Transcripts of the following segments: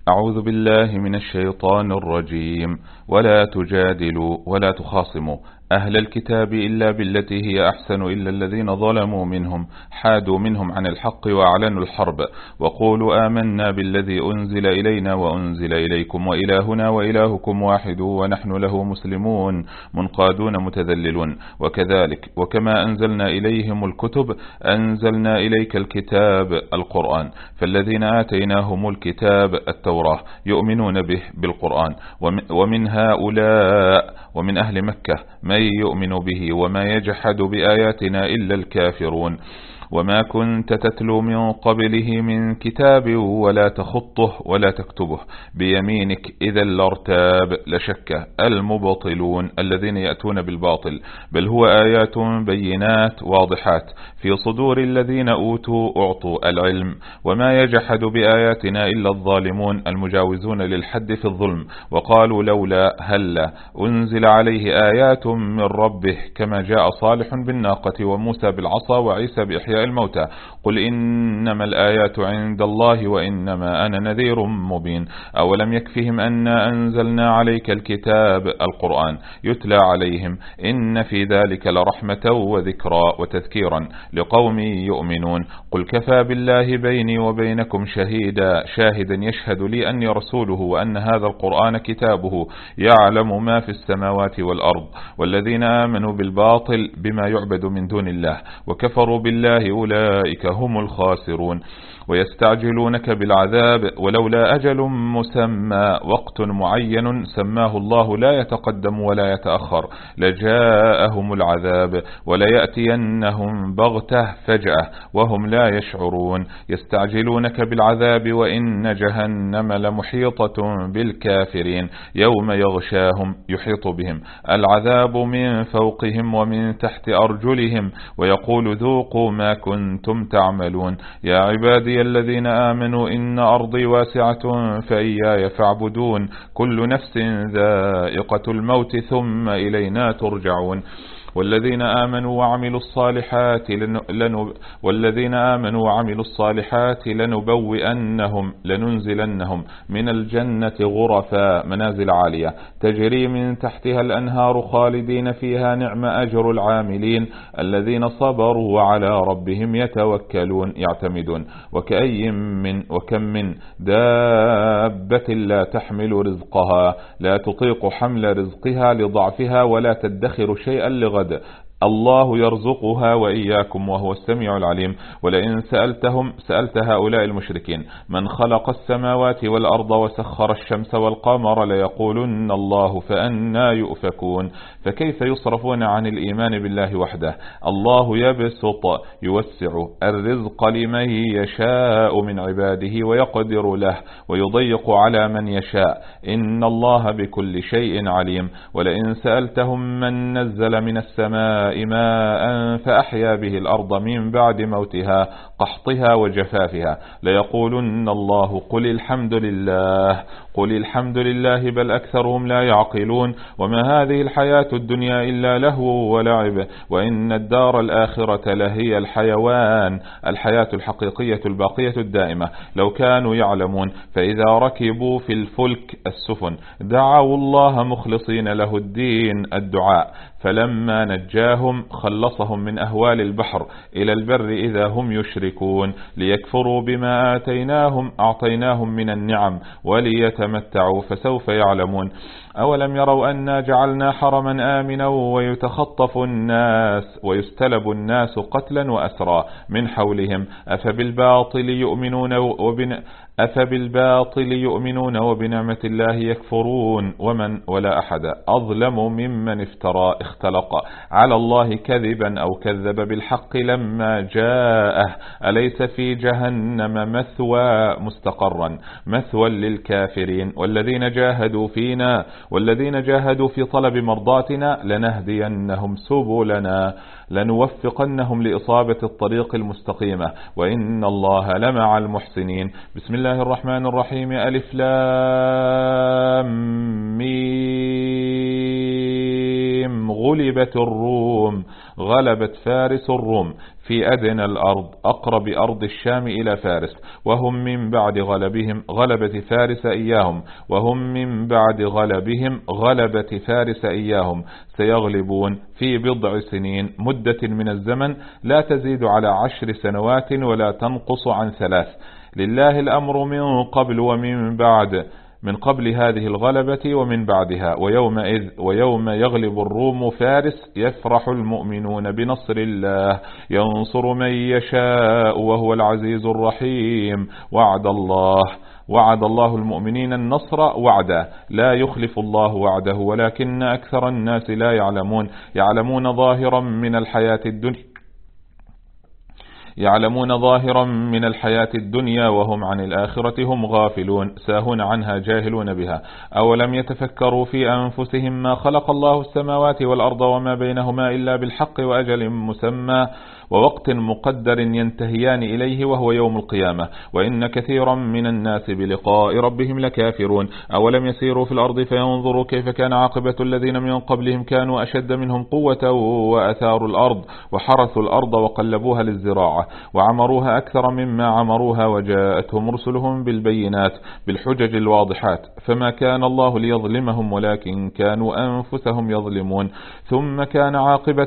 أعوذ بالله من الشيطان الرجيم. ولا تجادلوا ولا تخاصموا أهل الكتاب إلا بالتي هي أحسن إلا الذين ظلموا منهم حادوا منهم عن الحق وأعلنوا الحرب وقولوا آمنا بالذي أنزل إلينا وأنزل إليكم وإلهنا وإلهكم واحد ونحن له مسلمون منقادون متذللون. وكذلك وكما أنزلنا إليهم الكتب أنزلنا إليك الكتاب القرآن، فالذين آتيناهم الكتاب التوراة يؤمنون به بالقرآن، ومن هؤلاء ومن أهل مكة من يؤمن به وما يجحد بآياتنا إلا الكافرون. وما كنت تتلو من قبله من كتاب ولا تخطه ولا تكتبه بيمينك إذا لارتاب لشك المبطلون الذين يأتون بالباطل، بل هو آيات بينات واضحات في صدور الذين أعطوا العلم. وما يجحد بآياتنا إلا الظالمون المجاوزون للحد في الظلم. وقالوا لولا هلا أنزل عليه آيات من ربه كما جاء صالح بالناقة وموسى بالعصا وعيسى بإحياء الموتى. قل إنما الآيات عند الله وإنما أنا نذير مبين. أولم يكفهم أنا أنزلنا عليك الكتاب القرآن يتلى عليهم إن في ذلك لرحمة وذكرى وتذكيرا لقوم يؤمنون. قل كفى بالله بيني وبينكم شاهدا يشهد لي أني رسوله وأن هذا القرآن كتابه يعلم ما في السماوات والأرض. والذين آمنوا بالباطل بما يعبد من دون الله وكفروا بالله أولئك هم الخاسرون. ويستعجلونك بالعذاب ولولا أجل مسمى وقت معين سماه الله لا يتقدم ولا يتأخر لجاءهم العذاب وليأتينهم بغتة فجأة وهم لا يشعرون. يستعجلونك بالعذاب وإن جهنم لمحيطة بالكافرين يوم يغشاهم يحيط بهم العذاب من فوقهم ومن تحت أرجلهم ويقول ذوقوا ما كنتم تعملون. يا عبادي الذين آمنوا إن أرضي واسعة فإياي فاعبدون كل نفس ذائقة الموت ثم إلينا ترجعون. والذين آمنوا وعملوا الصالحات لننزلنهم من الجنة غرفا منازل عالية تجري من تحتها الأنهار خالدين فيها نعم أجر العاملين الذين صبروا وعلى ربهم يتوكلون يعتمدون. وكم من دابة لا تحمل رزقها لا تطيق حمل رزقها لضعفها ولا تدخر شيئا لغد الله يرزقها وإياكم وهو السميع العليم. ولئن سألت هؤلاء المشركين من خلق السماوات والأرض وسخر الشمس والقمر ليقولن الله فأنى يؤفكون. فكيف يصرفون عن الإيمان بالله وحده؟ الله يوسع الرزق لمن يشاء من عباده ويقدر له ويضيق على من يشاء إن الله بكل شيء عليم. ولئن سألتهم من نزل من السماء ماء فأحيا به الأرض من بعد موتها قحطها وجفافها ليقولن الله قل الحمد لله بل أكثرهم لا يعقلون. وما هذه الحياة الدنيا إلا لهو ولعب وإن الدار الآخرة لهي الحيوان الحياة الحقيقية الباقية الدائمة لو كانوا يعلمون. فإذا ركبوا في الفلك السفن دعوا الله مخلصين له الدين الدعاء فلما نجاهم خلصهم من أهوال البحر إلى البر إذا هم يشركون ليكفروا بما أعطيناهم من النعم وليتمتعوا فسوف يعلمون. أولم يروا أنا جعلنا حرما آمنا ويتخطف الناس ويستلب الناس قتلا وأسرا من حولهم أفبالباطل يؤمنون وبنعمة الله يكفرون. ولا أحد أظلم ممن اختلق على الله كذبا أو كذب بالحق لما جاءه أليس في جهنم مثوى للكافرين. والذين جاهدوا في طلب مرضاتنا لنهدينهم سبلنا لنوفقنهم لإصابة الطريق المستقيمة وإن الله لمع المحسنين. بسم الله الرحمن الرحيم. ألف لام ميم غلبت الروم غلبت فارس الروم في أدنى الأرض أقرب أرض الشام إلى فارس، وهم من بعد غلبهم غلبت فارس إياهم، وهم من بعد غلبهم غلبت فارس إياهم سيغلبون في بضع سنين، مدة من الزمن لا تزيد على 10 سنوات ولا تنقص عن 3. لله الأمر من قبل ومن بعد، من قبل هذه الغلبة ومن بعدها. ويوم يغلب الروم فارس يفرح المؤمنون بنصر الله، ينصر من يشاء وهو العزيز الرحيم. وعد الله المؤمنين النصر وعدا، لا يخلف الله وعده، ولكن أكثر الناس لا يعلمون. يعلمون ظاهرا من الحياة الدنيا وهم عن الآخرة هم غافلون، ساهون عنها جاهلون بها. أولم يتفكروا في أنفسهم ما خلق الله السماوات والأرض وما بينهما إلا بالحق وأجل مسمى ووقت مقدر ينتهيان إليه وهو يوم القيامة، وإن كثيرا من الناس بلقاء ربهم لكافرون. أولم يسيروا في الأرض فينظروا كيف كان عاقبة الذين من قبلهم كانوا أشد منهم قوة وأثاروا الأرض وحرثوا الأرض وقلبوها للزراعة وعمروها أكثر مما عمروها، وجاءتهم رسلهم بالبينات بالحجج الواضحات، فما كان الله ليظلمهم ولكن كانوا أنفسهم يظلمون. ثم كان عاقبة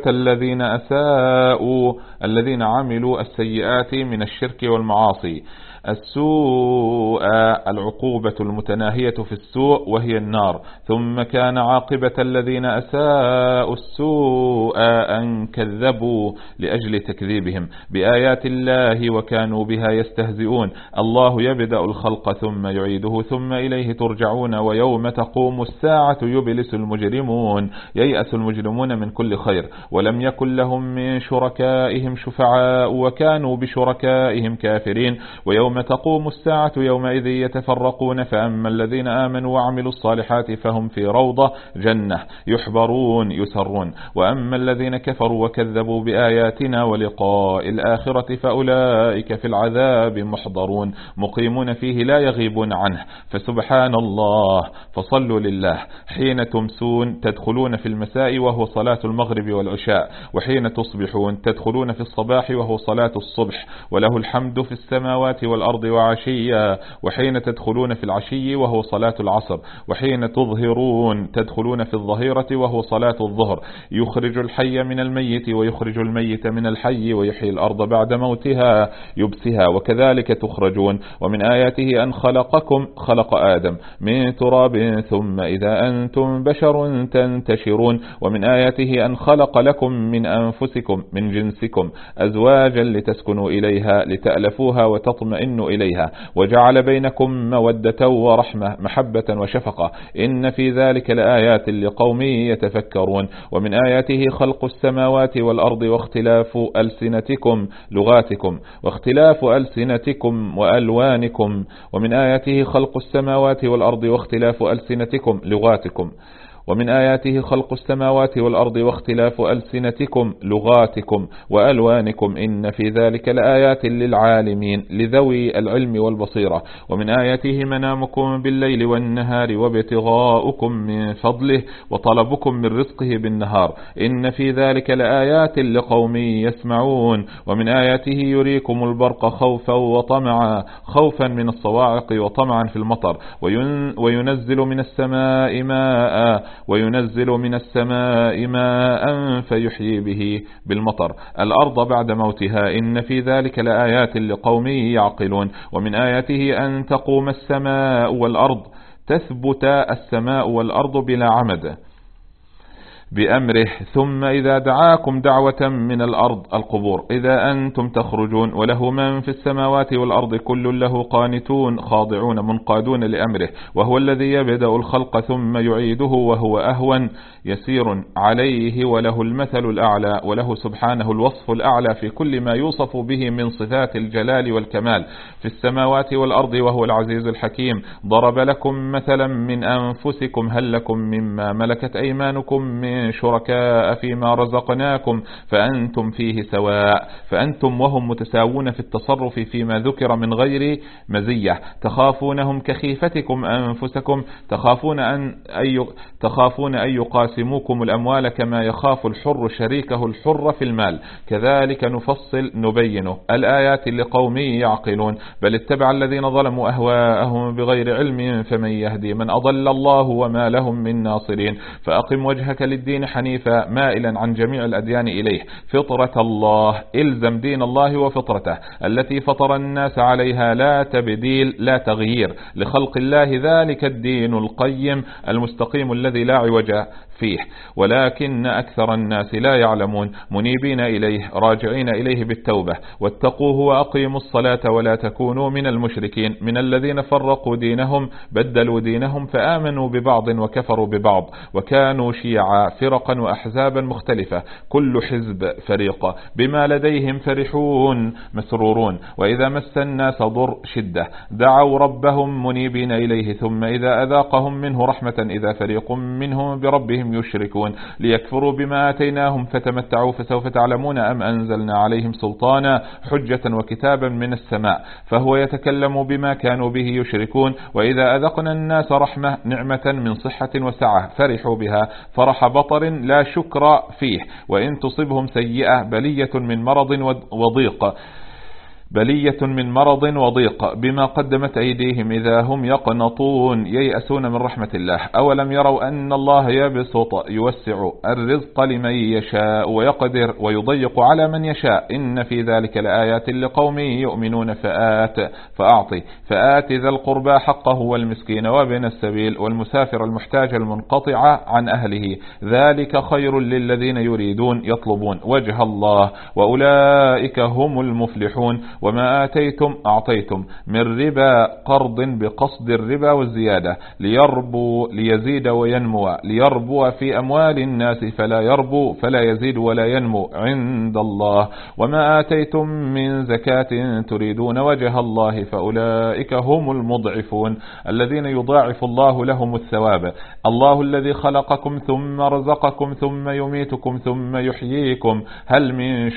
الذين عملوا السيئات من الشرك والمعاصي السوء، العقوبة المتناهية في السوء وهي النار. ثم كان عاقبة الذين أساءوا السوء أن كذبوا لأجل تكذيبهم بآيات الله وكانوا بها يستهزئون. الله يبدأ الخلق ثم يعيده ثم إليه ترجعون. ويوم تقوم الساعة يبلس المجرمون، ييأس المجرمون من كل خير، ولم يكن لهم من شركائهم شفعاء وكانوا بشركائهم كافرين. ويوم تقوم الساعة يومئذ يتفرقون، فأما الذين آمنوا وعملوا الصالحات فهم في روضة جنة يحبرون يسرون، وأما الذين كفروا وكذبوا بآياتنا ولقاء الآخرة فأولئك في العذاب محضرون مقيمون فيه لا يغيبون عنه. فسبحان الله، فصلوا لله حين تمسون تدخلون في المساء وهو صلاة المغرب والعشاء، وحين تصبحون تدخلون في الصباح وهو صلاة الصبح، وله الحمد في السماوات والأرض وعشيا، وحين تدخلون في العشي وهو صلاة العصر، وحين تظهرون تدخلون في الظهيرة وهو صلاة الظهر. يخرج الحي من الميت ويخرج الميت من الحي ويحيي الأرض بعد موتها يبسها وكذلك تخرجون. ومن آياته أن خلق آدم من تراب ثم إذا أنتم بشر تنتشرون. ومن آياته أن خلق لكم من أنفسكم من جنسكم أزواجا لتسكنوا إليها لتألفوها وتطمئنوا إليها، وجعل بينكم مودة ورحمة محبة وشفقة، إن في ذلك لآيات لقوم يتفكرون. ومن آياته خلق السماوات والأرض واختلاف ألسنتكم لغاتكم واختلاف ألسنتكم وألوانكم. ومن آياته خلق السماوات والأرض واختلاف ألسنتكم لغاتكم. ومن آياته خلق السماوات والأرض واختلاف ألسنتكم لغاتكم وألوانكم، إن في ذلك لآيات للعالمين لذوي العلم والبصيرة. ومن آياته منامكم بالليل والنهار وابتغاؤكم من فضله وطلبكم من رزقه بالنهار، إن في ذلك لآيات لقوم يسمعون. ومن آياته يريكم البرق خوفا وطمعا، خوفا من الصواعق وطمعا في المطر، وينزل من السماء ماء فيحيي به بالمطر الأرض بعد موتها، إن في ذلك لآيات لقوم يعقلون. ومن آياته أن تقوم السماء والأرض، تثبت السماء والأرض بلا عمد بأمره، ثم إذا دعاكم دعوة من الأرض القبور إذا أنتم تخرجون. وله من في السماوات والأرض كل له قانتون خاضعون منقادون لأمره، وهو الذي يبدأ الخلق ثم يعيده وهو أهون يسير عليه، وله المثل الأعلى، وله سبحانه الوصف الأعلى في كل ما يوصف به من صفات الجلال والكمال في السماوات والأرض، وهو العزيز الحكيم. ضرب لكم مثلا من أنفسكم هل لكم مما ملكت أيمانكم من من شركاء فيما رزقناكم فأنتم فيه سواء، فأنتم وهم متساوون في التصرف فيما ذكر من غير مزية، تخافونهم كخيفتكم أنفسكم، تخافون أن يقاسموكم الأموال كما يخاف الحر شريكه الحر في المال، كذلك نفصل نبينه الآيات لقوم يعقلون، بل اتبع الذين ظلموا أهواءهم بغير علم فمن يهدي من أضل الله وما لهم من ناصرين. فأقم وجهك للدين حنيفا مائلا عن جميع الأديان إليه، فطرة الله، إلزم دين الله وفطرته التي فطر الناس عليها، لا تبديل لا تغيير لخلق الله، ذلك الدين القيم المستقيم الذي لا عوج فيه، ولكن أكثر الناس لا يعلمون. منيبين إليه راجعين إليه بالتوبة، واتقوه وأقيموا الصلاة ولا تكونوا من المشركين، من الذين فرقوا دينهم بدلوا دينهم فآمنوا ببعض وكفروا ببعض، وكانوا شيعا فرقا وأحزابا مختلفة، كل حزب فريق بما لديهم فرحون مسرورون. وإذا مس الناس ضر شدة دعوا ربهم منيبين إليه، ثم إذا أذاقهم منه رحمة إذا فريق منهم بربهم يشركون، ليكفروا بما آتيناهم فتمتعوا فسوف تعلمون أم أنزلنا عليهم سلطانا حجة وكتابا من السماء فهو يتكلم بما كانوا به يشركون. وإذا أذقنا الناس رحمة نعمة من صحة وسعة فرحوا بها فرح بطر لا شكر فيه، وإن تصبهم سيئة بلية من مرض وضيق بما قدمت أيديهم إذا هم يقنطون ييأسون من رحمة الله. أولم يروا أن الله يوسع الرزق لمن يشاء ويقدر ويضيق على من يشاء، إن في ذلك لآيات لقوم يؤمنون. فآت ذا القربى حقه والمسكين وابن السبيل والمسافر المحتاج المنقطع عن أهله، ذلك خير للذين يريدون يطلبون وجه الله وأولئك هم المفلحون. وما آتيتم أعطيتم من ربا قرض بقصد الربا والزيادة ليزيد وينمو، ليربو في أموال الناس فلا يزيد ولا ينمو عند الله. وما آتيتم من زكاة تريدون وجه الله فأولئك هم المضعفون الذين يضاعف الله لهم الثواب. الله الذي خلقكم ثم رزقكم ثم يميتكم ثم يحييكم، هل من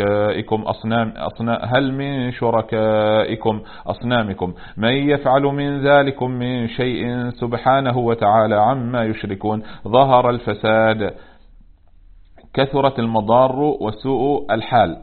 شركائكم أصنامكم من يفعل من ذلكم من شيء سبحانه وتعالى عما يشركون. ظهر الفساد كثرة المضار وسوء الحال.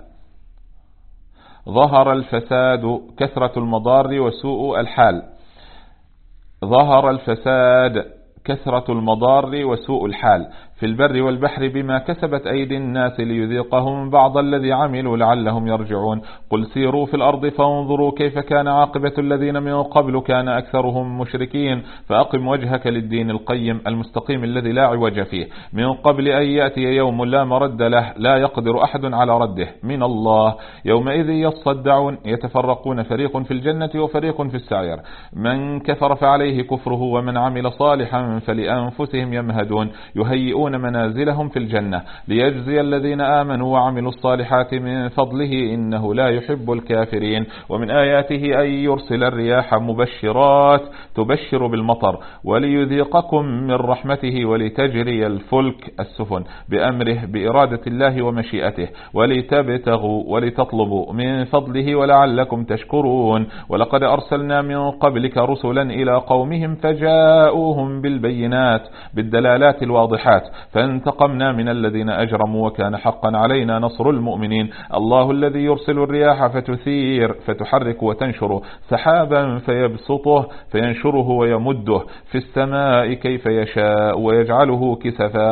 ظهر الفساد كثرة المضار وسوء الحال. ظهر الفساد كثرة المضار وسوء الحال في البر والبحر بما كسبت أيدي الناس ليذيقهم بعض الذي عملوا لعلهم يرجعون. قل سيروا في الأرض فانظروا كيف كان عاقبة الذين من قبل كان أكثرهم مشركين. فأقم وجهك للدين القيم المستقيم الذي لا عوج فيه من قبل أن يأتي يوم لا مرد له لا يقدر أحد على رده من الله. يومئذ يصدعون يتفرقون، فريق في الجنة وفريق في السعير. من كفر فعليه كفره ومن عمل صالحا فلأنفسهم يمهدون. يهيئون منازلهم في الجنة ليجزي الذين آمنوا وعملوا الصالحات من فضله إنه لا يحب الكافرين. ومن آياته أن يرسل الرياح مبشرات تبشر بالمطر وليذيقكم من رحمته ولتجري الفلك السفن بأمره بإرادة الله ومشيئته ولتبتغوا ولتطلبوا من فضله ولعلكم تشكرون. ولقد أرسلنا من قبلك رسلا إلى قومهم فجاءوهم بالبينات بالدلالات الواضحات فانتقمنا من الذين أجرموا وكان حقا علينا نصر المؤمنين. الله الذي يرسل الرياح فتثير فتحرك وتنشر سحابا فيبسطه فينشره ويمده في السماء كيف يشاء ويجعله كسفا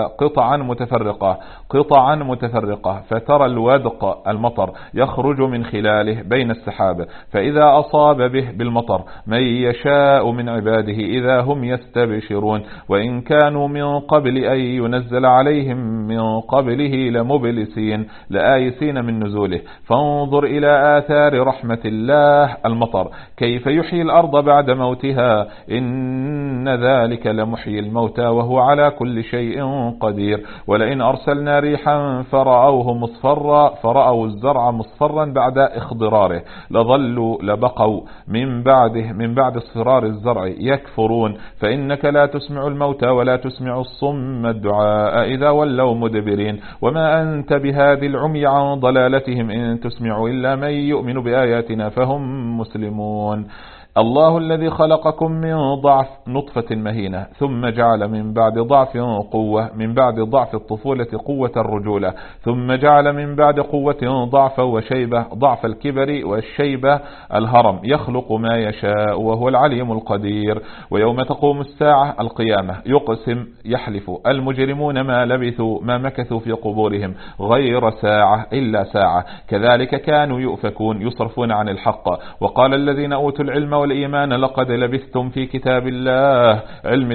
قطعا متفرقة فترى الودق المطر يخرج من خلاله بين السحاب فإذا أصاب به بالمطر من يشاء من عباده إذا هم يستبشرون. وإن كانوا من قبل أن ينزل عليهم من قبله لمبلسين لآيسين من نزوله. فانظر إلى آثار رحمة الله المطر كيف يحيي الأرض بعد موتها إن ذلك لمحيي الموتى وهو على كل شيء قدير. ولئن أرسلنا ريحا فرأوا الزرع مصفرا بعد اخضراره لبقوا من بعد اصفرار الزرع يكفرون. فإنك لا تسمع الموتى ولا تسمع الصم الدعاء الدعاء إذا ولوا مدبرين وما أنت بهادي العمي عن ضلالتهم إن تسمع إلا من يؤمن بآياتنا فهم مسلمون. الله الذي خلقكم من ضعف نطفة مهينة ثم جعل من بعد ضعف قوة من بعد ضعف الطفولة قوة الرجولة ثم جعل من بعد قوة ضعفا وشيبة ضعف الكبر والشيبة الهرم يخلق ما يشاء وهو العليم القدير. ويوم تقوم الساعة القيامة يقسم يحلف المجرمون ما لبثوا ما مكثوا في قبورهم غير ساعة إلا ساعة كذلك كانوا يؤفكون يصرفون عن الحق. وقال الذين أوتوا العلم والإيمان لقد لبثتم في كتاب الله علم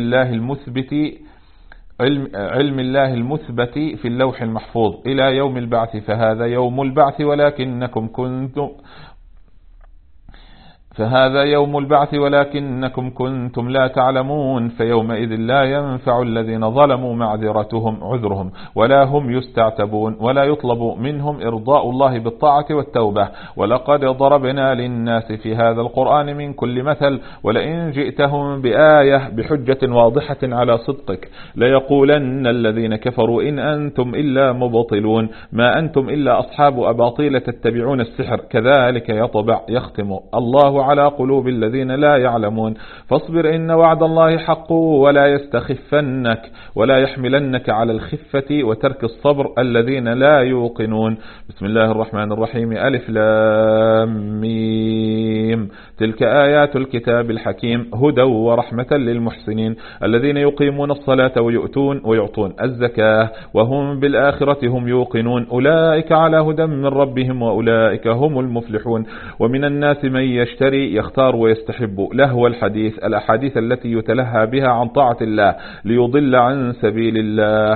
الله المثبت في اللوح المحفوظ إلى يوم البعث فهذا يوم البعث ولكنكم كنتم لا تعلمون فيومئذ لا ينفع الذين ظلموا عذرهم ولا هم يستعتبون ولا يطلب منهم إرضاء الله بالطاعة والتوبة. ولقد ضربنا للناس في هذا القرآن من كل مثل ولئن جئتهم بآية بحجة واضحة على صدقك ليقولن الذين كفروا إن أنتم إلا مبطلون ما أنتم إلا أصحاب أباطيل تتبعون السحر كذلك يختم الله على قلوب الذين لا يعلمون. فاصبر إن وعد الله حق ولا يستخفنك ولا يحملنك على الخفة وترك الصبر الذين لا يوقنون. بسم الله الرحمن الرحيم ألف لام ميم تلك آيات الكتاب الحكيم هدى ورحمة للمحسنين الذين يقيمون الصلاة ويعطون الزكاة وهم بالآخرة هم يوقنون أولئك على هدى من ربهم وأولئك هم المفلحون. ومن الناس من يشتري يختار ويستحب لهو الأحاديث التي يتلهى بها عن طاعة الله ليضل عن سبيل الله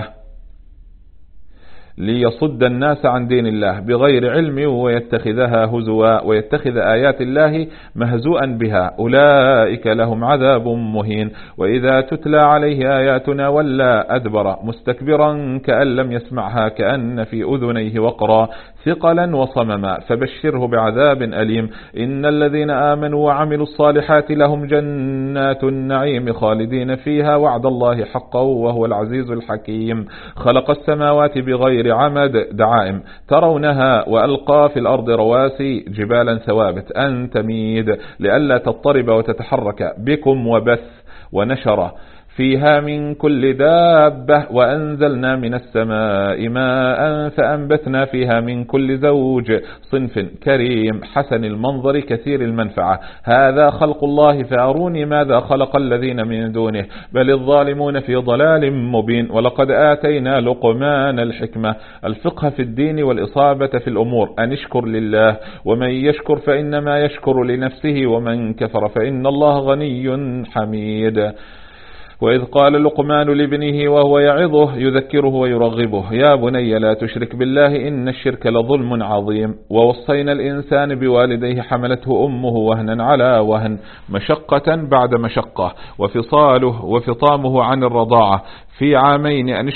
ليصد الناس عن دين الله بغير علم ويتخذها هزوا ويتخذ آيات الله مهزوءا بها أولئك لهم عذاب مهين. وإذا تتلى عليه آياتنا ولى أدبر مستكبرا كأن لم يسمعها كأن في أذنيه وقرا ثقلا وصمما فبشره بعذاب أليم. إن الذين آمنوا وعملوا الصالحات لهم جنات النعيم خالدين فيها وعد الله حقا وهو العزيز الحكيم. خلق السماوات بغير عمد دعائم ترونها وألقى في الأرض رواسي جبالا ثوابت أن تميد لئلا تضطرب وتتحرك بكم وبث ونشر فيها من كل دابة وأنزلنا من السماء ماء فأنبتنا فيها من كل زوج صنف كريم حسن المنظر كثير المنفعة هذا خلق الله فأروني ماذا خلق الذين من دونه بل الظالمون في ضلال مبين. ولقد آتينا لقمان الحكمة الفقه في الدين والإصابة في الأمور أن اشكر لله ومن يشكر فإنما يشكر لنفسه ومن كفر فإن الله غني حميد. وإذ قال لقمان لابنه وهو يعظه يذكره ويرغبه يا بني لا تشرك بالله إن الشرك لظلم عظيم. ووصينا الإنسان بوالديه حملته أمه وهنا على وهن مشقة بعد مشقة وفطامه عن الرضاعة في عامين أن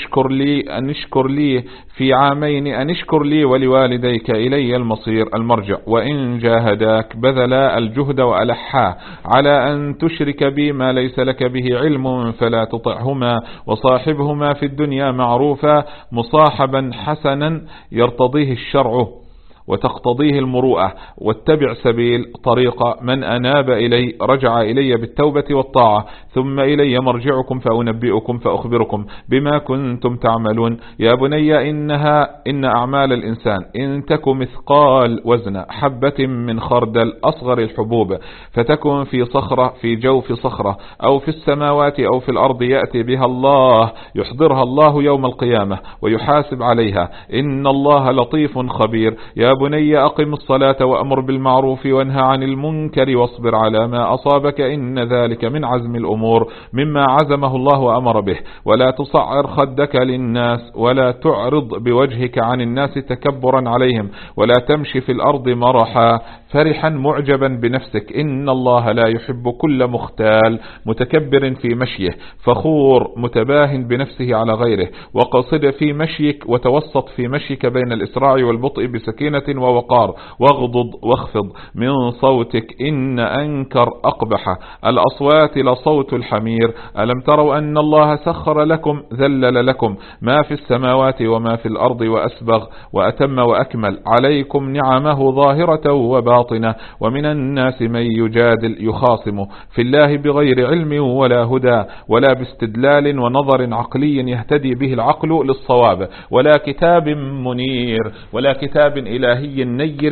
اشكر لي ولوالديك إلي المرجع وإن جاهداك بذلا الجهد وألحا على أن تشرك بي ما ليس لك به علم فلا تطعهما وصاحبهما في الدنيا معروفا مصاحبا حسنا يرتضيه الشرع وتقتضيه المروءة واتبع سبيل طريق من أناب إلي رجع إلي بالتوبة والطاعة ثم إلي مرجعكم فأنبئكم فأخبركم بما كنتم تعملون. يا بني إن أعمال الإنسان إن تك مثقال وزن حبة من خردل أصغر الحبوب فتكن في جوف صخرة أو في السماوات أو في الأرض يأتي بها الله يحضرها الله يوم القيامة ويحاسب عليها إن الله لطيف خبير. يا بني أقم الصلاة وأمر بالمعروف وانهى عن المنكر واصبر على ما أصابك إن ذلك من عزم الأمور مما عزمه الله وأمر به. ولا تصعر خدك للناس ولا تعرض بوجهك عن الناس تكبرا عليهم ولا تمشي في الأرض مرحا فرحا معجبا بنفسك إن الله لا يحب كل مختال متكبر في مشيه فخور متباه بنفسه على غيره. وقصد في مشيك وتوسط في مشيك بين الإسراع والبطء بسكينة سكينة ووقار، واغضض واخفض من صوتك إن أنكر أقبح الأصوات لصوت الحمير. ألم تروا أن الله سخر لكم ذلل لكم ما في السماوات وما في الأرض وأسبغ وأتم وأكمل عليكم نعمه ظاهرة وباطنة، ومن الناس من يجادل يخاصم في الله بغير علم ولا هدى ولا باستدلال ونظر عقلي يهتدي به العقل للصواب، ولا كتاب منير ولا كتاب إلهي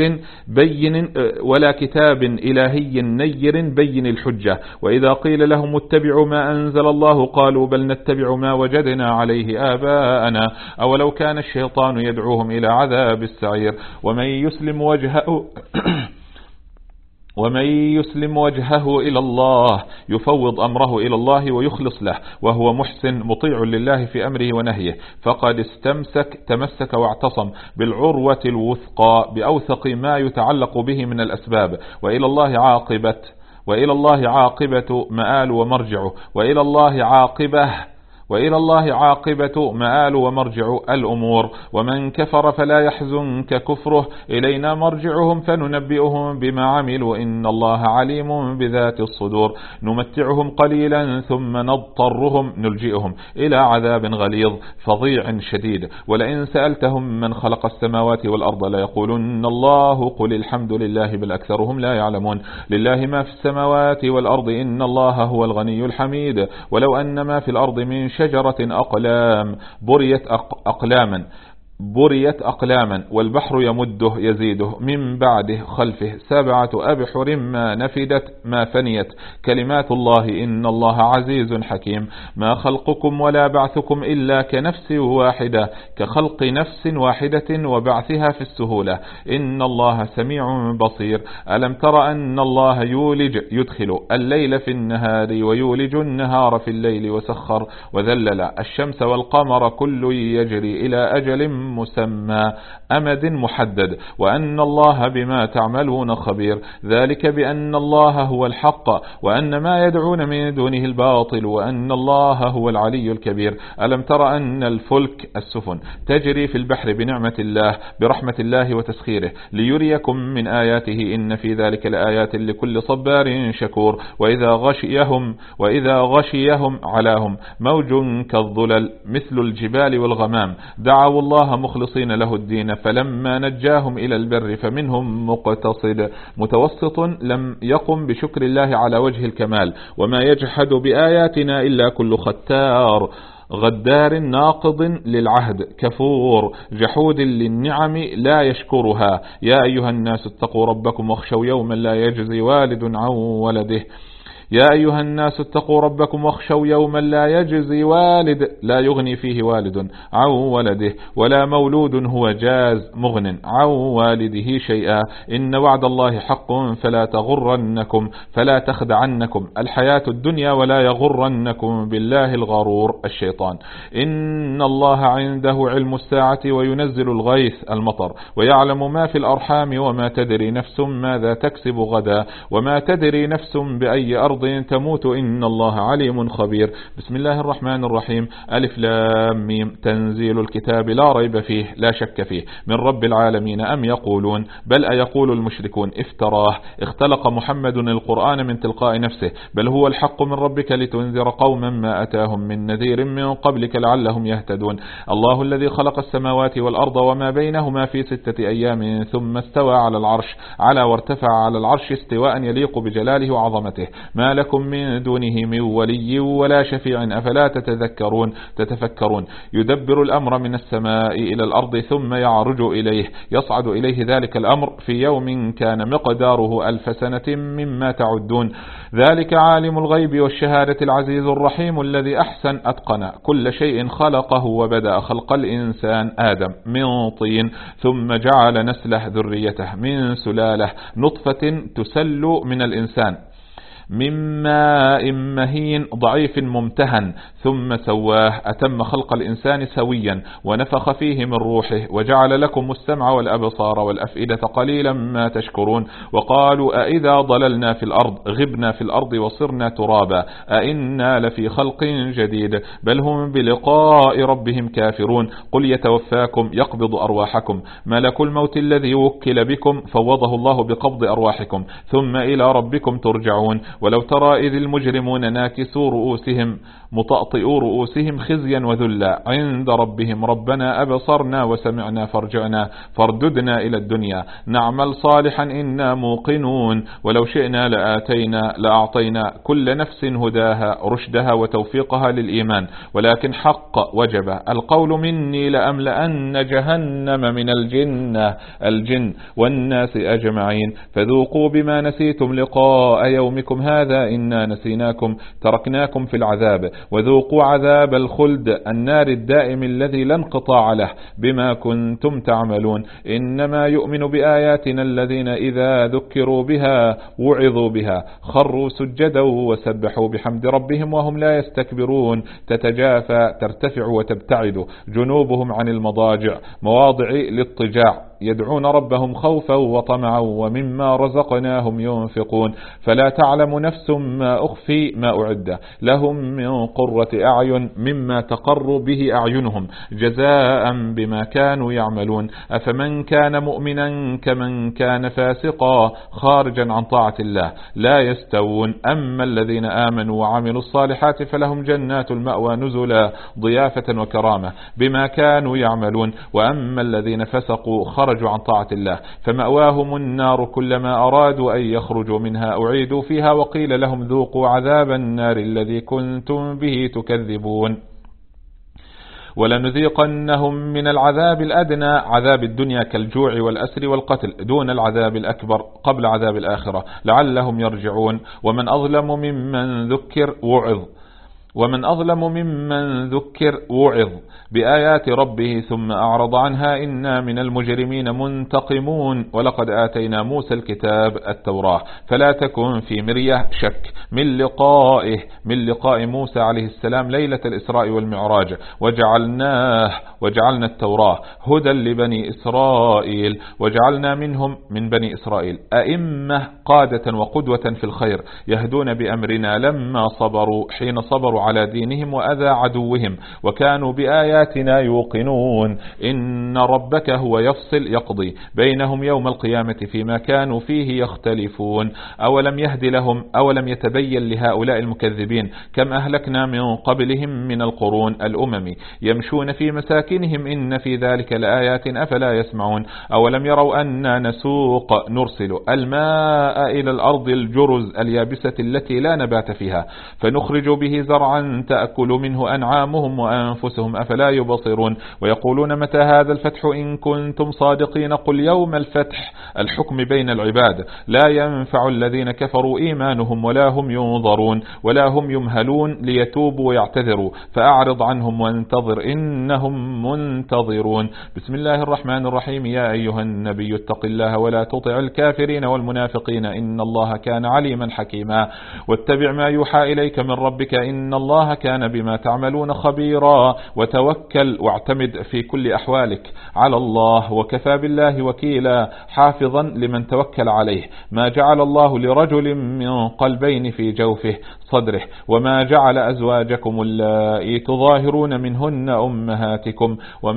نير بين الحجة. وإذا قيل لهم اتبعوا ما أنزل الله قالوا بل نتبع ما وجدنا عليه آباءنا أولو كان الشيطان يدعوهم إلى عذاب السعير. ومن يسلم وجهه إلى الله يفوض أمره إلى الله ويخلص له وهو محسن مطيع لله في أمره ونهيه فقد تمسك واعتصم بالعروة الوثقى بأوثق ما يتعلق به من الأسباب. وإلى الله عاقبة مآل ومرجعه، وإلى الله عاقبة مآل ومرجع الأمور. ومن كفر فلا يحزنك كفره إلينا مرجعهم فننبئهم بما عملوا إن الله عليم بذات الصدور. نمتعهم قليلا ثم نلجئهم إلى عذاب غليظ فظيع شديد. ولئن سألتهم من خلق السماوات والأرض ليقولن الله قل الحمد لله بل أكثرهم لا يعلمون. لله ما في السماوات والأرض إن الله هو الغني الحميد. ولو أن ما في الأرض من شجرة أقلام بريت أقلاما والبحر يمده يزيده من بعده خلفه 7 أبحر ما نفدت ما فنيت كلمات الله إن الله عزيز حكيم. ما خلقكم ولا بعثكم إلا كخلق نفس واحدة وبعثها في السهولة إن الله سميع بصير. ألم تر أن الله يدخل الليل في النهار ويولج النهار في الليل وسخر وذلل الشمس والقمر كل يجري إلى أجل مسمى أمد محدد وأن الله بما تعملون خبير. ذلك بأن الله هو الحق وأن ما يدعون من دونه الباطل وأن الله هو العلي الكبير. ألم تر أن السفن تجري في البحر بنعمة الله برحمة الله وتسخيره ليريكم من آياته إن في ذلك لآيات لكل صبار شكور. وإذا غشيهم علاهم موج كالظلل مثل الجبال والغمام دعوا الله مخلصين له الدين فلما نجاهم إلى البر فمنهم مقتصد متوسط لم يقم بشكر الله على وجه الكمال. وما يجحد بآياتنا إلا كل غدار ناقض للعهد كفور جحود للنعم لا يشكرها. يا أيها الناس اتقوا ربكم واخشوا يوما لا يجزي والد عن ولده لا يغني فيه والد عن ولده ولا مولود هو جاز مغن عن والده شيئا. إن وعد الله حق فلا تخدعنكم الحياة الدنيا ولا يغرنكم بالله الغرور الشيطان. إن الله عنده علم الساعة وينزل الغيث المطر ويعلم ما في الأرحام وما تدري نفس ماذا تكسب غدا وما تدري نفس بأي أرض تموت إن الله عليم خبير. بسم الله الرحمن الرحيم. ألف لام ميم تنزيل الكتاب لا ريب فيه لا شك فيه من رب العالمين أم يقولون بل أيقول المشركون افتراه اختلق محمد القرآن من تلقاء نفسه بل هو الحق من ربك لتنذر قوما ما أتاهم من نذير من قبلك لعلهم يهتدون. الله الذي خلق السماوات والأرض وما بينهما في 6 أيام ثم استوى على العرش وارتفع على العرش استواء يليق بجلاله وعظمته. ما لكم من دونه من ولي ولا شفيع أفلا تتفكرون. يدبر الأمر من السماء إلى الأرض ثم يصعد إليه ذلك الأمر في يوم كان مقداره 1000 سنة مما تعدون. ذلك عالم الغيب والشهادة العزيز الرحيم الذي أحسن أتقن كل شيء خلقه وبدأ خلق الإنسان آدم من طين ثم جعل نسله ذريته من سلالة نطفة تسل من الإنسان من ماء مهين ضعيف ممتهن ثم سواه. أتم خلق الإنسان سويا ونفخ فيه من روحه وجعل لكم السمع والأبصار والأفئدة قليلا ما تشكرون. وقالوا أئذا ضللنا في الأرض غبنا في الأرض وصرنا ترابا أئنا لفي خلق جديد بل هم بلقاء ربهم كافرون. قل يتوفاكم يقبض أرواحكم ملك الموت الذي وكل بكم فوضه الله بقبض أرواحكم ثم إلى ربكم ترجعون. ولو ترى إذ المجرمون ناكسوا رؤوسهم مطأطئوا رؤوسهم خزيا وذلا عند ربهم ربنا أبصرنا وسمعنا فارجعنا فارددنا إلى الدنيا نعمل صالحا إنا موقنون. ولو شئنا لأعطينا كل نفس هداها رشدها وتوفيقها للإيمان ولكن حق وجب القول مني لأملأن جهنم من الجن والناس أجمعين فذوقوا بما نسيتم لقاء يومكم هذا إنا نسيناكم تركناكم في العذاب وذوقوا عذاب الخلد النار الدائم الذي لا انقطاع له بما كنتم تعملون. إنما يؤمن بآياتنا الذين إذا ذكروا بها وعظوا بها خروا سجدا وسبحوا بحمد ربهم وهم لا يستكبرون. تتجافى ترتفع وتبتعد جنوبهم عن المضاجع مواضع للضجاع يدعون ربهم خوفا وطمعا ومما رزقناهم ينفقون. فلا تعلم نفس ما أخفي ما أعد لهم من قرة أعين مما تقر به أعينهم جزاء بما كانوا يعملون. أفمن كان مؤمنا كمن كان فاسقا خارجا عن طاعة الله لا يستوون. أما الذين آمنوا وعملوا الصالحات فلهم جنات المأوى نزلا ضيافة وكرامة بما كانوا يعملون. وأما الذين فسقوا خرجوا عن طاعة الله فمأواهم النار كلما أرادوا أن يخرجوا منها أعيدوا فيها وقيل لهم ذوقوا عذاب النار الذي كنتم به تكذبون. ولنذيقنهم من العذاب الأدنى عذاب الدنيا كالجوع والأسر والقتل دون العذاب الأكبر قبل عذاب الآخرة لعلهم يرجعون. ومن أظلم ممن ذكر وعظ بآيات ربه ثم أعرض عنها إنا من المجرمين منتقمون. ولقد آتينا موسى الكتاب التوراة فلا تكن في مرية شك من لقاء موسى عليه السلام ليلة الإسراء والمعراج وجعلنا التوراة هدى لبني إسرائيل وجعلنا منهم من بني إسرائيل أئمة قادة وقدوة في الخير يهدون بأمرنا لما صبروا حين صبروا على دينهم وأذى عدوهم وكانوا بآياتنا يوقنون. إن ربك هو يقضي بينهم يوم القيامة فيما كانوا فيه يختلفون. أولم يتبين لهؤلاء المكذبين كم أهلكنا من قبلهم من القرون الأمم يمشون في مساكنهم إن في ذلك لآيات أفلا يسمعون. أولم يروا أننا نرسل الماء إلى الأرض الجرز اليابسة التي لا نبات فيها فنخرج به زرعا تأكل منه أنعامهم وأنفسهم أفلا يبصرون. ويقولون متى هذا الفتح إن كنتم صادقين قل يوم الفتح الحكم بين العباد لا ينفع الذين كفروا إيمانهم ولا هم ينظرون ولا هم يمهلون ليتوبوا ويعتذروا فأعرض عنهم وانتظر إنهم منتظرون. بسم الله الرحمن الرحيم. يا أيها النبي اتق الله ولا تطع الكافرين والمنافقين إن الله كان عليما حكيما. واتبع ما يوحى إليك من ربك إن الله كان بما تعملون خبيرا. وتوكل واعتمد في كل أحوالك على الله وكفى بالله وكيلا حافظا لمن توكل عليه. ما جعل الله لرجل من قلبين في جوفه صدره وما جعل أزواجكم اللائي تظاهرون منهن أمهاتكم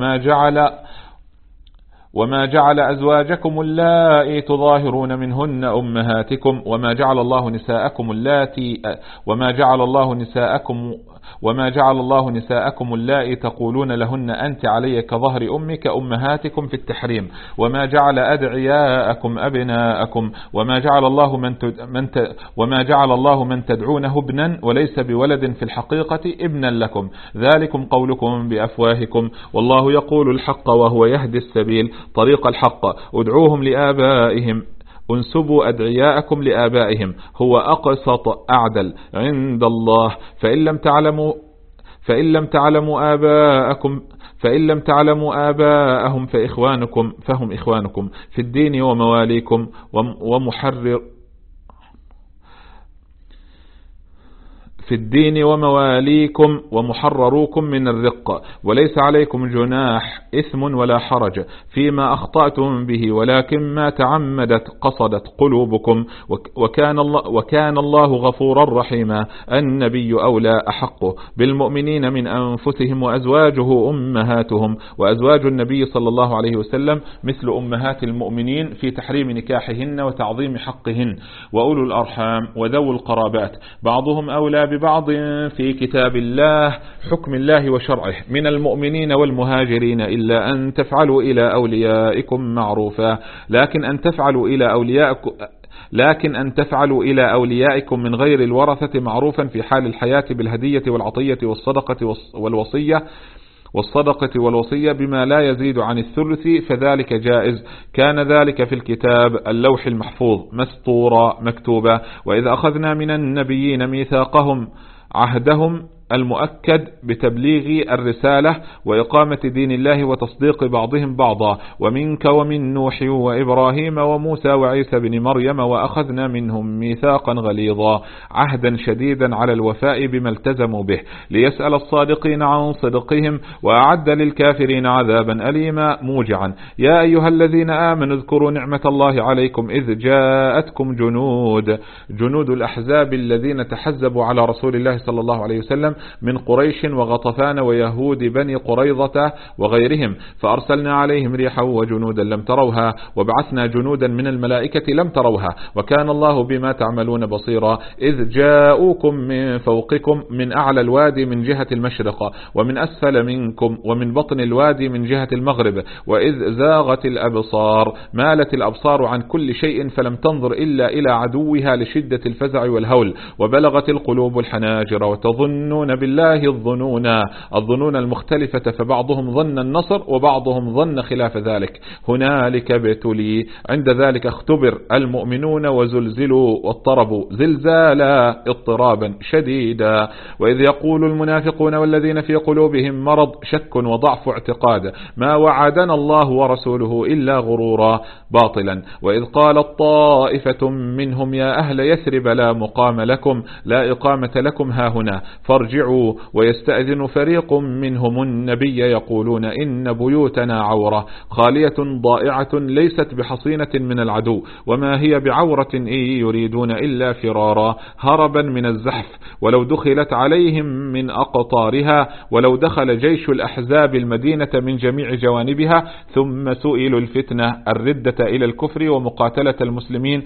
وما جعل أزواجكم اللائي تظاهرون منهن أمهاتكم وما جعل الله نساءكم اللائي تقولون لهن أنت علي كظهر أمك أمهاتكم في التحريم وما جعل أدعياءكم أبناءكم وما جعل الله من تدعونه ابنا وليس بولد في الحقيقة ابنا لكم ذلكم قولكم بأفواهكم والله يقول الحق وهو يهدي السبيل طريق الحق ادعوهم لآبائهم انسبوا أدعياءكم لآبائهم هو أقسط أعدل عند الله فإن لم تعلموا آباءهم فهم إخوانكم في الدين ومواليكم في الدين ومواليكم ومحرروكم من الرق، وليس عليكم جناح إثم ولا حرج فيما أخطأتم به، ولكن ما تعمدت قصدت قلوبكم، وكان الله غفورا رحيما. النبي أولى أحق بالمؤمنين من أنفسهم، وأزواجه أمهاتهم، وأزواج النبي صلى الله عليه وسلم مثل أمهات المؤمنين في تحريم نكاحهن وتعظيم حقهن، وأولو الأرحام وذو القرابات بعضهم أولى ببعض في كتاب الله حكم الله وشرعه من المؤمنين والمهاجرين، إلا أن تفعلوا إلى أوليائكم معروفا، لكن أن تفعلوا إلى أوليائكم من غير الورثة معروفا في حال الحياة بالهدية والعطية والصدقة والوصية بما لا يزيد عن الثلث، فذلك جائز. كان ذلك في الكتاب اللوح المحفوظ مسطورا مكتوبا. وإذ أخذنا من النبيين ميثاقهم عهدهم المؤكد بتبليغ الرسالة وإقامة دين الله وتصديق بعضهم بعضا، ومنك ومن نوح وإبراهيم وموسى وعيسى بن مريم، وأخذنا منهم ميثاقا غليظا عهدا شديدا على الوفاء بما التزموا به، ليسأل الصادقين عن صدقهم، وأعد للكافرين عذابا أليما موجعا. يا أيها الذين آمنوا اذكروا نعمة الله عليكم إذ جاءتكم جنود الأحزاب الذين تحزبوا على رسول الله صلى الله عليه وسلم من قريش وغطفان ويهود بني قريظة وغيرهم، فأرسلنا عليهم ريحا وجنودا لم تروها، وبعثنا جنودا من الملائكة لم تروها، وكان الله بما تعملون بصيرا. إذ جاءوكم من فوقكم من أعلى الوادي من جهة المشرق، ومن أسفل منكم ومن بطن الوادي من جهة المغرب، وإذ زاغت الأبصار مالت الأبصار عن كل شيء فلم تنظر إلا إلى عدوها لشدة الفزع والهول، وبلغت القلوب الحناجر، وتظنون بالله الظنون المختلفة، فبعضهم ظن النصر وبعضهم ظن خلاف ذلك. هنالك ابتلي، عند ذلك اختبر المؤمنون وزلزلوا واضطربوا زلزالا اضطرابا شديدا. وإذ يقول المنافقون والذين في قلوبهم مرض شك وضعف اعتقاد ما وعدنا الله ورسوله إلا غرورا باطلا. وإذ قالت طائفة منهم يا أهل يثرب لا مقام لكم لا إقامة لكم هاهنا فارجعوا، ويستأذن فريق منهم النبي يقولون إن بيوتنا عورة خالية ضائعة ليست بحصينة من العدو، وما هي بعورة إن يريدون إلا فرارا هربا من الزحف، ولو دخلت عليهم من أقطارها، ولو دخل جيش الأحزاب المدينة من جميع جوانبها ثم سئلوا الفتنة الردة إلى الكفر ومقاتلة المسلمين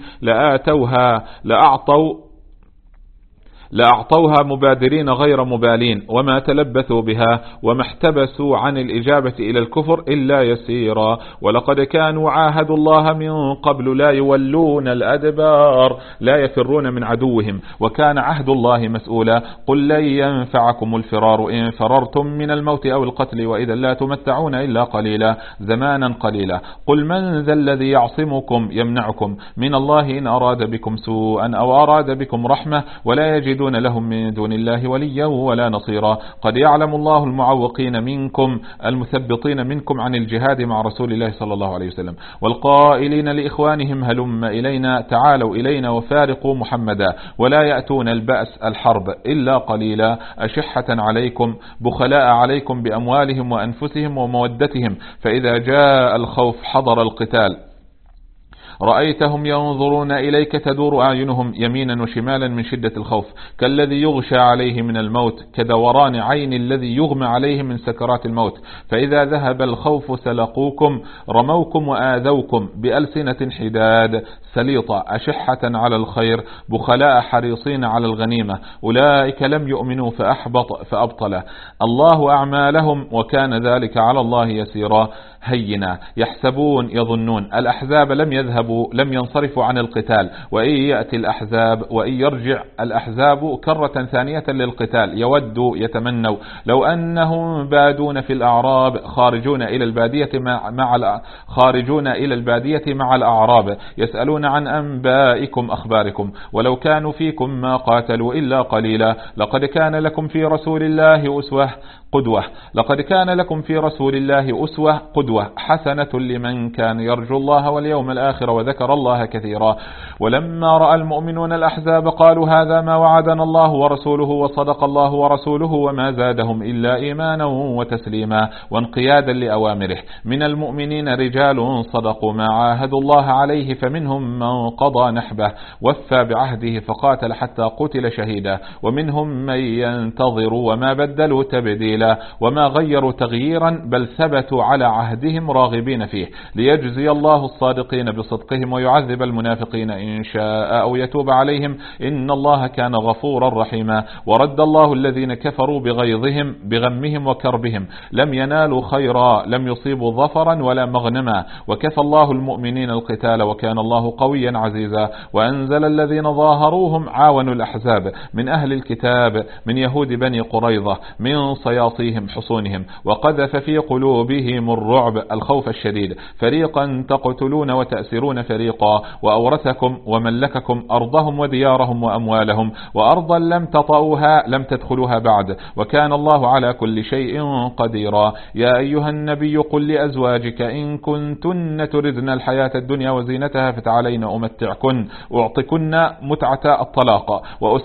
لأعطوها مبادرين غير مبالين، وما تلبثوا بها وما احتبسوا عن الإجابة إلى الكفر إلا يسيرا. ولقد كانوا عاهدوا الله من قبل لا يولون الأدبار لا يفرون من عدوهم، وكان عهد الله مسؤولا. قل لن ينفعكم الفرار إن فررتم من الموت أو القتل، وإذا لا تمتعون إلا قليلا زمانا قليلا. قل من ذا الذي يعصمكم يمنعكم من الله إن أراد بكم سوءا أو أراد بكم رحمة، ولا يجدون لهم من دون الله وليا ولا نصيرا. قد يعلم الله المعوقين منكم المثبطين منكم عن الجهاد مع رسول الله صلى الله عليه وسلم، والقائلين لإخوانهم هلم إلينا تعالوا إلينا وفارقوا محمدا، ولا يأتون البأس الحرب إلا قليلا أشحة عليكم بخلاء عليكم بأموالهم وأنفسهم ومودتهم، فإذا جاء الخوف حضر القتال رأيتهم ينظرون إليك تدور أعينهم يمينا وشمالا من شدة الخوف، كالذي يغشى عليه من الموت، كدوران عين الذي يغمى عليه من سكرات الموت. فإذا ذهب الخوف سلقوكم رموكم وآذوكم بألسنة حداد سليطة أشحة على الخير بخلاء حريصين على الغنيمة، أولئك لم يؤمنوا فأبطل الله أعمالهم وكان ذلك على الله يسيرا. هينا يحسبون يظنون الأحزاب لم ينصرفوا عن القتال، وإن يأتي الأحزاب وإن يرجع الأحزاب كرة ثانية للقتال يودوا يتمنوا لو أنهم بادون في الأعراب خارجون إلى البادية مع الأعراب يسألون عن أنبائكم أخباركم، ولو كانوا فيكم ما قاتلوا إلا قليلا. لقد كان لكم في رسول الله أسوة قدوة حسنة لمن كان يرجو الله واليوم الآخر وذكر الله كثيرا. ولما رأى المؤمنون الأحزاب قالوا هذا ما وعدنا الله ورسوله وصدق الله ورسوله وما زادهم إلا إيمانا وتسليما وانقيادا لأوامره. من المؤمنين رجال صدقوا ما عاهدوا الله عليه فمنهم من قضى نحبه وفى بعهده فقاتل حتى قتل شهيدا ومنهم من ينتظر وما بدلوا تبديلا وما غيروا تغييرا بل ثبتوا على عهدهم راغبين فيه ليجزي الله الصادقين بصدقهم ويعذب المنافقين إن شاء أو يتوب عليهم إن الله كان غفورا رحيما. ورد الله الذين كفروا بغمهم وكربهم لم ينالوا خيرا لم يصيبوا ظفرا ولا مغنما وكفى الله المؤمنين القتال وكان الله قويا عزيزا. وأنزل الذين ظاهروهم عاونوا الأحزاب من أهل الكتاب من يهود بني قريظة من صياصيهم حصونهم وقذف في قلوبهم الرعب الخوف الشديد فريقا تقتلون وتأسرون فريقا وأورثكم وملككم أرضهم وديارهم وأموالهم وأرضا لم تطئوها لم تدخلوها بعد وكان الله على كل شيء قديرا. يا أيها النبي قل لأزواجك إن كنتن تردن الحياة الدنيا وزينتها فتعالين أمتعكن أعطكن متعة الطلاق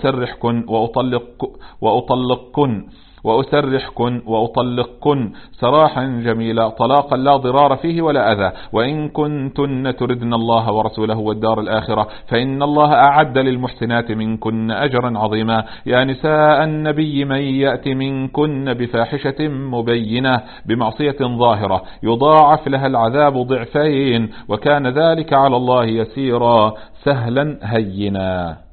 وأطلقكن سراحا جميلا طلاقا لا ضرار فيه ولا أذى. وإن كنتن تردن الله ورسوله والدار الآخرة فإن الله أعد للمحسنات منكن أجرا عظيما. يا نساء النبي من يأت منكن بفاحشة مبينة بمعصية ظاهرة يضاعف لها العذاب ضعفين وكان ذلك على الله يسيرا سهلا هينا.